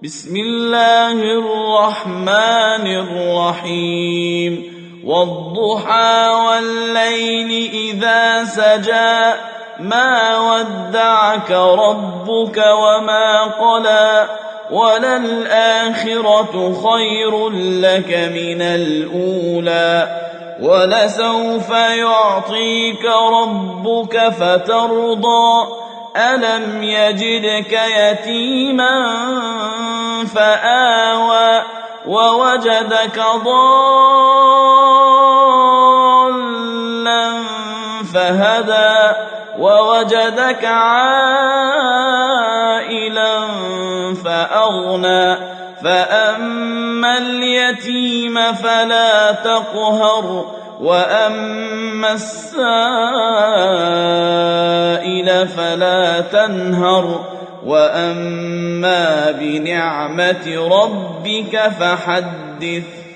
بسم الله الرحمن الرحيم والضحى والليل إذا سجى ما ودعك ربك وما قلى وللآخرة خير لك من الأولى ولسوف يعطيك ربك فترضى ألم يجدك يتيما فآوى ووجدك ضالا فهدى ووجدك عائلا فأغنى فأما اليتيم فلا تقهر وأما السائل فلا تنهر وأما بنعمة ربك فحدث